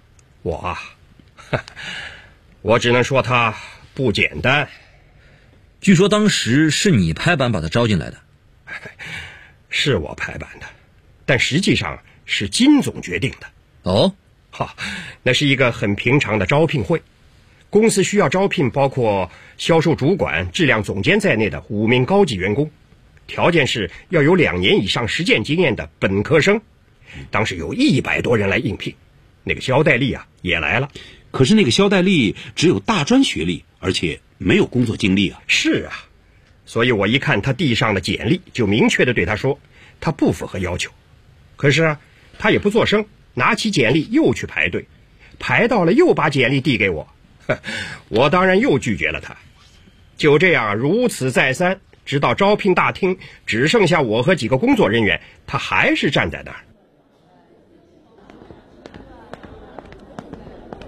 我只能说他不简单。 据说当时是你拍板把他招进来的。 是我拍板的，但实际上是金总决定的。那是一个很平常的招聘会。公司需要招聘包括销售主管、质量总监在内的5名高级员工，条件是要有2年以上实践经验的本科生。当时有100多人来应聘，那个肖黛丽啊也来了。 可是那个肖黛丽只有大专学历，而且没有工作经历啊。 是啊，所以我一看他递上的简历，就明确地对他说他不符合要求。可是他也不作声，拿起简历又去排队，排到了又把简历递给我。我当然又拒绝了他。就这样如此再三，直到招聘大厅只剩下我和几个工作人员，他还是站在那儿。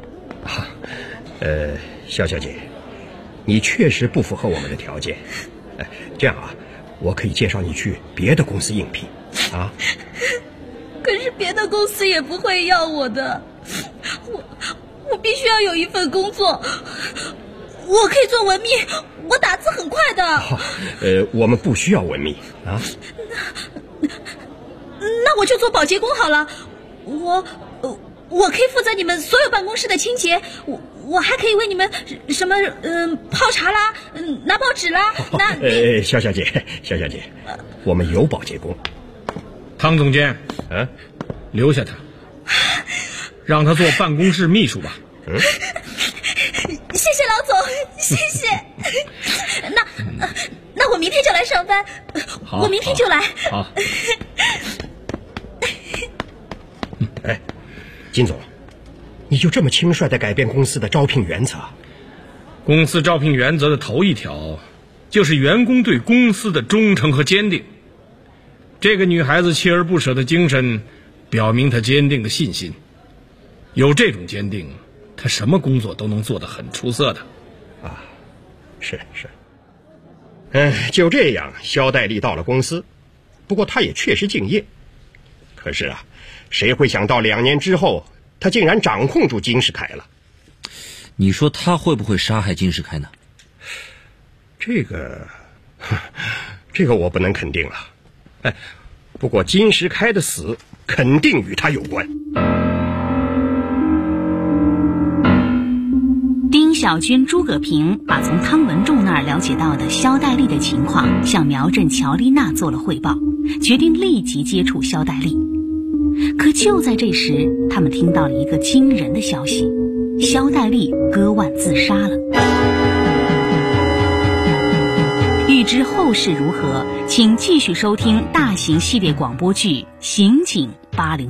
肖小姐，你确实不符合我们的条件。 这样啊，我可以介绍你去别的公司应聘啊。 可是别的公司也不会要我的，我必须要有一份工作。我可以做文秘，我打字很快的。 我们不需要文秘啊。 那我就做保洁工好了。我可以负责你们所有办公室的清洁，我还可以为你们什么泡茶啦，拿报纸啦。 肖小姐，我们有保洁工。 汤总监，留下他，让他做办公室秘书吧。 谢谢老总，谢谢。那我明天就来上班。我明天就来。 好。 金总，你就这么轻率地改变公司的招聘原则？ 公司招聘原则的头一条，就是员工对公司的忠诚和坚定。这个女孩子锲而不舍的精神，表明她坚定的信心。有这种坚定，她什么工作都能做得很出色的。 是。就这样，肖代丽到了公司，不过她也确实敬业。可是啊，谁会想到2年之后，他竟然掌控住金世凯了？ 你说他会不会杀害金世凯呢？ 这个我不能肯定了。不过金世凯的死肯定与他有关。 丁小军、诸葛平把从汤文仲那儿了解到的肖代丽的情况向苗振、乔丽娜做了汇报，决定立即接触肖代丽。可就在这时，他们听到了一个惊人的消息：肖代丽割腕自杀了。欲知后事如何，请继续收听大型系列广播剧《刑警803》。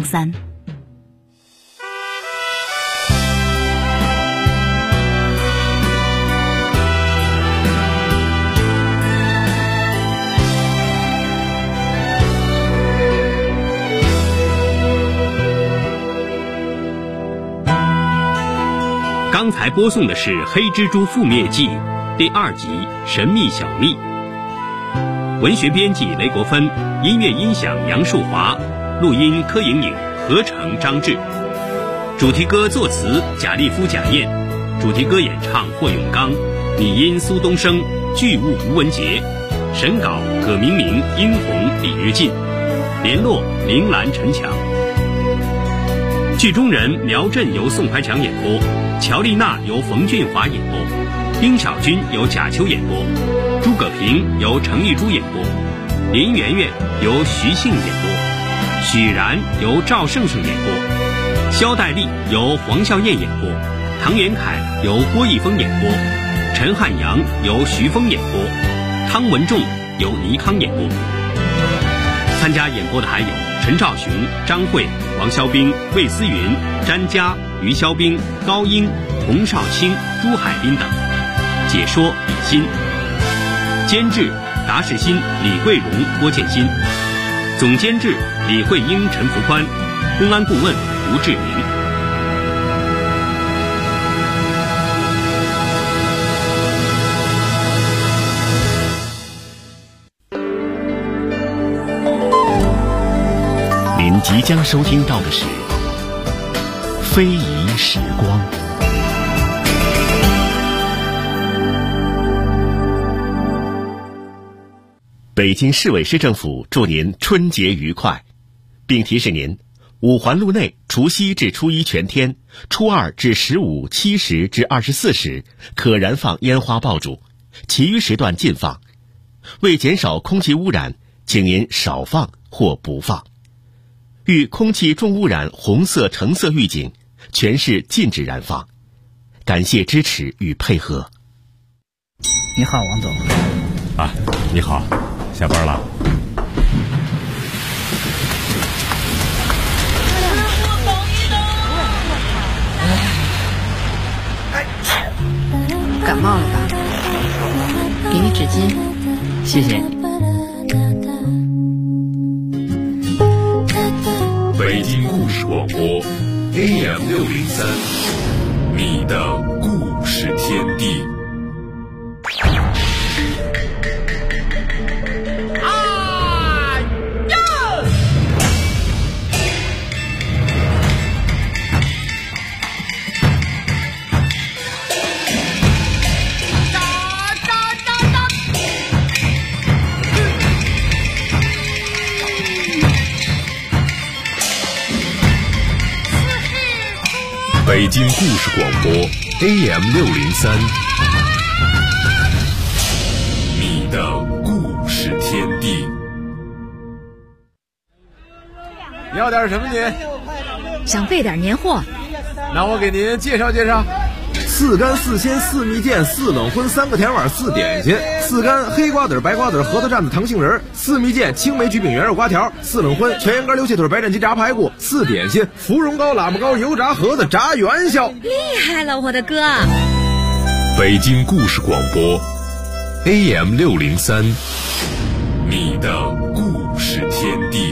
刚才播送的是《黑蜘蛛覆灭记》第2集《神秘小秘》，文学编辑雷国芬，音乐音响杨树华，录音柯莹莹，合成张志。主题歌作词贾立夫、贾燕，主题歌演唱霍永刚，拟音苏东升，剧务吴文杰，审稿葛明明、殷红、李日进，联络铃兰、陈强。剧中人苗振由宋怀强演播，乔丽娜由冯俊华演播，丁小军由贾秋演播，诸葛平由程玉珠演播，林媛媛由徐杏演播，许然由赵胜胜演播，肖代丽由黄笑燕演播，唐元凯由郭义峰演播，陈汉阳由徐峰演播，汤文仲由倪康演播。参加演播的还有陈兆雄、张慧、王肖兵、魏思云、詹佳、于肖兵、高英、童少卿、朱海滨等。解说李欣，监制达世新、李桂荣、郭建新，总监制李慧英、陈福宽，公安顾问吴志明。 您即将收听到的是《非遗时光》。北京市委市政府祝您春节愉快，并提示您：五环路内除夕至初一全天、初二至15、7时至24时可燃放烟花爆竹，其余时段禁放。为减少空气污染，请您少放或不放。遇空气重污染红色、橙色预警，全市禁止燃放。感谢支持与配合。 你好，王总。 啊，你好，下班了。 感冒了吧？给你纸巾。 谢谢。 北京故事广播 AM603，你的故事天地。 北京故事广播 AM603，你的故事天地。 你要点什么您？ 想备点年货。 那我给您介绍介绍。4干4鲜4蜜饯4冷荤3个甜碗4点心，4干黑瓜子白瓜子核桃蘸子糖杏仁，4蜜饯青梅焗饼圆肉瓜条，4冷荤全羊肝溜蟹腿白斩鸡炸排骨，4点心芙蓉糕喇嘛糕油炸盒子炸元宵。 厉害了，我的哥！ 北京故事广播 AM603，你的故事天地。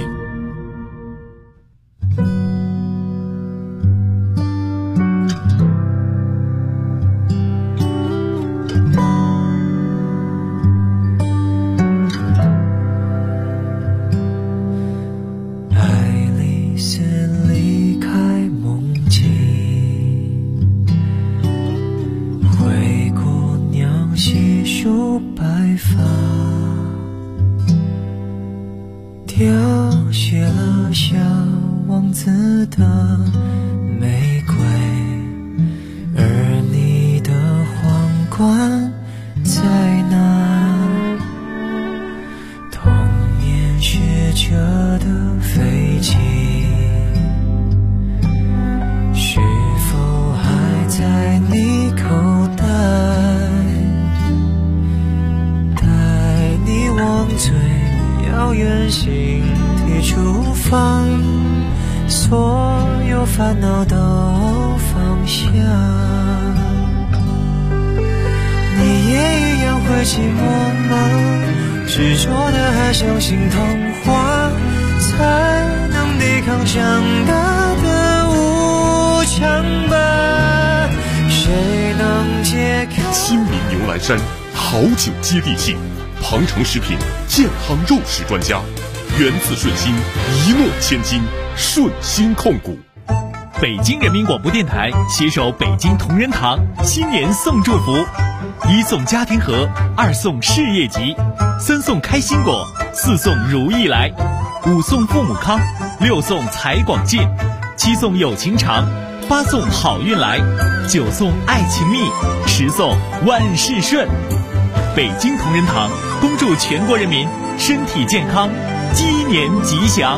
凋谢了小王子的玫瑰，而你的皇冠在哪？童年学着的飞机，是否还在你口袋？带你往最遥远星体出发，所有烦恼都放下。你也一样会寂寞吗？执着的还相信童话，才能抵抗长大的无常吧。谁能解开亲民牛栏山，好酒接地气，庞城食品健康肉食专家，源自顺心，一诺千金，顺心控股。 北京人民广播电台携手北京同仁堂新年送祝福：1送家庭盒，2送事业吉，3送开心果，4送如意来，5送父母康，6送财广进，7送有情长，8送好运来，9送爱情蜜，10送万事顺。北京同仁堂恭祝全国人民身体健康，鸡年吉祥。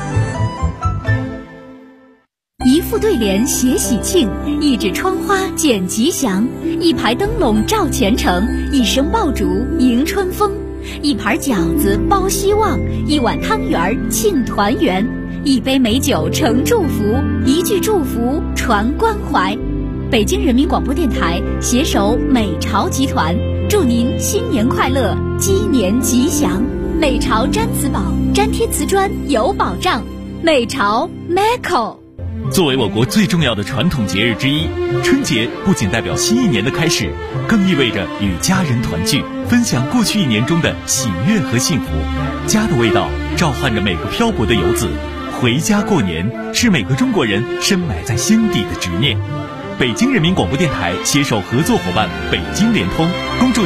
一副对联写喜庆，一纸窗花剪吉祥，一排灯笼照前程，一声爆竹迎春风，一盘饺子包希望，一碗汤圆庆团圆，一杯美酒呈祝福，一句祝福传关怀。北京人民广播电台携手美巢集团，祝您新年快乐，鸡年吉祥。美巢粘瓷宝，粘贴瓷砖有保障。美巢 Meco。 作为我国最重要的传统节日之一，春节不仅代表新一年的开始，更意味着与家人团聚，分享过去一年中的喜悦和幸福。家的味道召唤着每个漂泊的游子，回家过年是每个中国人深埋在心底的执念。北京人民广播电台携手合作伙伴北京联通，恭祝